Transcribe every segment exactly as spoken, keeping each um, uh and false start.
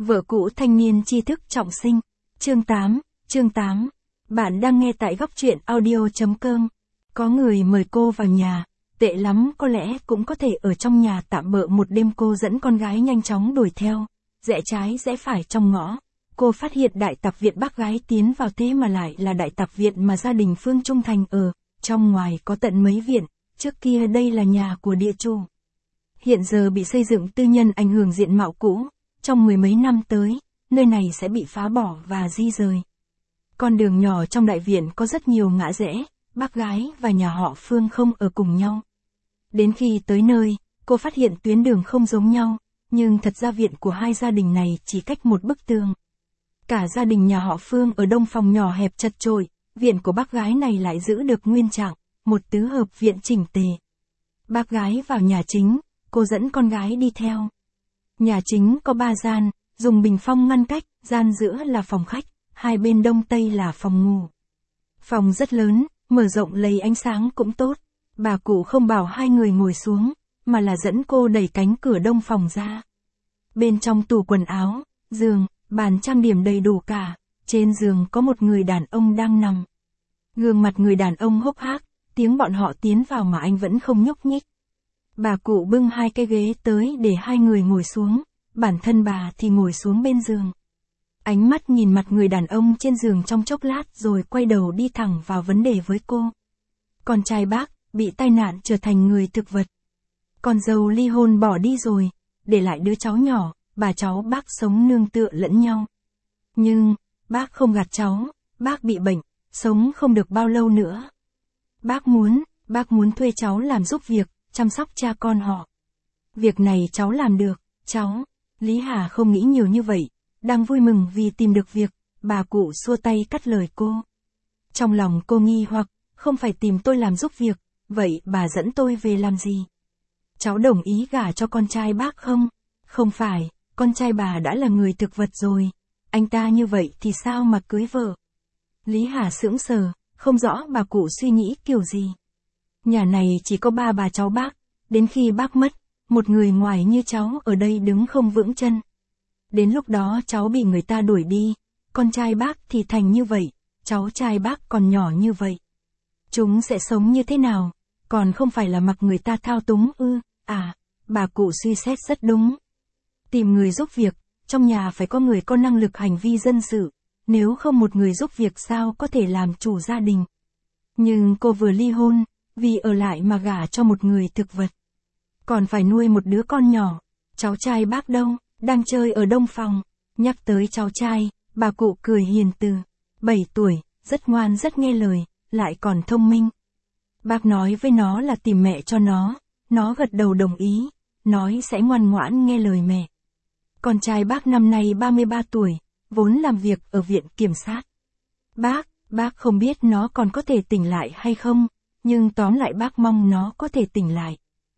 Vợ cũ thanh niên tri thức trọng sinh. Chương tám, chương tám. Bạn đang nghe tại góc truyện audio chấm com. Có người mời cô vào nhà, tệ lắm có lẽ cũng có thể ở trong nhà tạm bợ một đêm. Cô dẫn con gái nhanh chóng đuổi theo, rẽ trái rẽ phải trong ngõ. Cô phát hiện đại tạp viện bác gái tiến vào, thế mà lại là đại tạp viện mà gia đình Phương Trung Thành ở, trong ngoài có tận mấy viện, trước kia đây là nhà của địa chủ. Hiện giờ bị xây dựng tư nhân ảnh hưởng diện mạo cũ, trong mười mấy năm tới, nơi này sẽ bị phá bỏ và di rời. Con đường nhỏ trong đại viện có rất nhiều ngã rẽ, bác gái và nhà họ Phương không ở cùng nhau. Đến khi tới nơi, cô phát hiện tuyến đường không giống nhau, nhưng thật ra viện của hai gia đình này chỉ cách một bức tường. Cả gia đình nhà họ Phương ở đông phòng nhỏ hẹp chật chội, viện của bác gái này lại giữ được nguyên trạng, một tứ hợp viện chỉnh tề. Bác gái vào nhà chính, cô dẫn con gái đi theo. Nhà chính có ba gian, dùng bình phong ngăn cách, gian giữa là phòng khách, hai bên đông tây là phòng ngủ. Phòng rất lớn, mở rộng lấy ánh sáng cũng tốt. Bà cụ không bảo hai người ngồi xuống, mà là dẫn cô đẩy cánh cửa đông phòng ra. Bên trong tủ quần áo, giường, bàn trang điểm đầy đủ cả, trên giường có một người đàn ông đang nằm. Gương mặt người đàn ông hốc hác, tiếng bọn họ tiến vào mà anh vẫn không nhúc nhích. Bà cụ bưng hai cái ghế tới để hai người ngồi xuống, bản thân bà thì ngồi xuống bên giường. Ánh mắt nhìn mặt người đàn ông trên giường trong chốc lát rồi quay đầu đi thẳng vào vấn đề với cô. Con trai bác, bị tai nạn trở thành người thực vật. Con dâu ly hôn bỏ đi rồi, để lại đứa cháu nhỏ, bà cháu bác sống nương tựa lẫn nhau. Nhưng, bác không gạt cháu, bác bị bệnh, sống không được bao lâu nữa. Bác muốn, bác muốn thuê cháu làm giúp việc, chăm sóc cha con họ. Việc này cháu làm được, cháu. Lý Hà không nghĩ nhiều như vậy, đang vui mừng vì tìm được việc, bà cụ xua tay cắt lời cô. Trong lòng cô nghi hoặc, không phải tìm tôi làm giúp việc, vậy bà dẫn tôi về làm gì? Cháu đồng ý gả cho con trai bác không? Không phải, con trai bà đã là người thực vật rồi, anh ta như vậy thì sao mà cưới vợ? Lý Hà sững sờ, không rõ bà cụ suy nghĩ kiểu gì. Nhà này chỉ có ba bà cháu bác, đến khi bác mất, một người ngoài như cháu ở đây đứng không vững chân. Đến lúc đó cháu bị người ta đuổi đi, con trai bác thì thành như vậy, cháu trai bác còn nhỏ như vậy. Chúng sẽ sống như thế nào, còn không phải là mặc người ta thao túng ư? À, bà cụ suy xét rất đúng. Tìm người giúp việc, trong nhà phải có người có năng lực hành vi dân sự, nếu không một người giúp việc sao có thể làm chủ gia đình. Nhưng cô vừa ly hôn, vì ở lại mà gả cho một người thực vật. Còn phải nuôi một đứa con nhỏ, cháu trai bác đâu, đang chơi ở đông phòng. Nhắc tới cháu trai, bà cụ cười hiền từ. bảy tuổi, rất ngoan rất nghe lời, lại còn thông minh. Bác nói với nó là tìm mẹ cho nó, nó gật đầu đồng ý, nói sẽ ngoan ngoãn nghe lời mẹ. Con trai bác năm nay ba mươi ba tuổi, vốn làm việc ở viện kiểm sát. Bác, bác không biết nó còn có thể tỉnh lại hay không, nhưng tóm lại bác mong nó có thể tỉnh lại.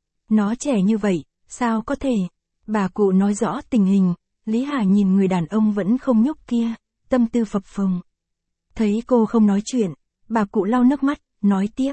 Nó trẻ như vậy, sao có thể? Bà cụ nói rõ tình hình, Lý Hà nhìn người đàn ông vẫn không nhúc kia, tâm tư phập phồng. Thấy cô không nói chuyện, bà cụ lau nước mắt, nói tiếp.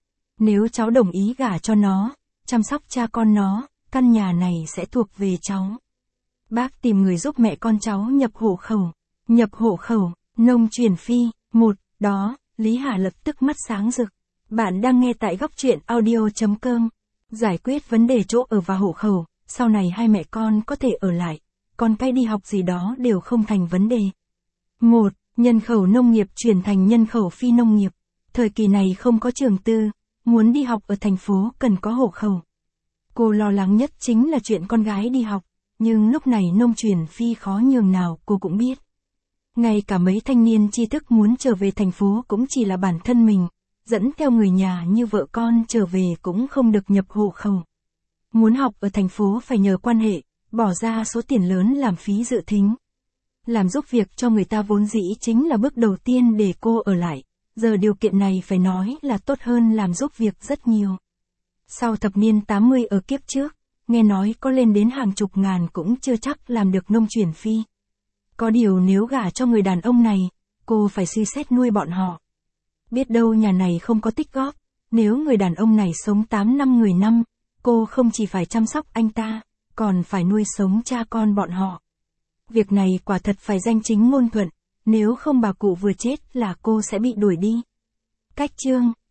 Nếu cháu đồng ý gả cho nó, chăm sóc cha con nó, căn nhà này sẽ thuộc về cháu. Bác tìm người giúp mẹ con cháu nhập hộ khẩu. Nhập hộ khẩu, nông chuyển phi, một, đó, Lý Hà lập tức mắt sáng rực. Bạn đang nghe tại góc truyện audio chấm com. Giải quyết vấn đề chỗ ở và hộ khẩu, sau này hai mẹ con có thể ở lại, còn cái đi học gì đó đều không thành vấn đề. một. Nhân khẩu nông nghiệp chuyển thành nhân khẩu phi nông nghiệp. Thời kỳ này không có trường tư, muốn đi học ở thành phố cần có hộ khẩu. Cô lo lắng nhất chính là chuyện con gái đi học, nhưng lúc này nông chuyển phi khó nhường nào cô cũng biết. Ngay cả mấy thanh niên tri thức muốn trở về thành phố cũng chỉ là bản thân mình, dẫn theo người nhà như vợ con trở về cũng không được nhập hộ khẩu. Muốn học ở thành phố phải nhờ quan hệ, bỏ ra số tiền lớn làm phí dự thính. Làm giúp việc cho người ta vốn dĩ chính là bước đầu tiên để cô ở lại, giờ điều kiện này phải nói là tốt hơn làm giúp việc rất nhiều. Sau thập niên tám mươi ở kiếp trước, nghe nói có lên đến hàng chục ngàn cũng chưa chắc làm được nông chuyển phi. Có điều nếu gả cho người đàn ông này, cô phải suy xét nuôi bọn họ. Biết đâu nhà này không có tích góp, nếu người đàn ông này sống tám năm mười năm, cô không chỉ phải chăm sóc anh ta, còn phải nuôi sống cha con bọn họ. Việc này quả thật phải danh chính ngôn thuận, nếu không bà cụ vừa chết là cô sẽ bị đuổi đi. Cách chương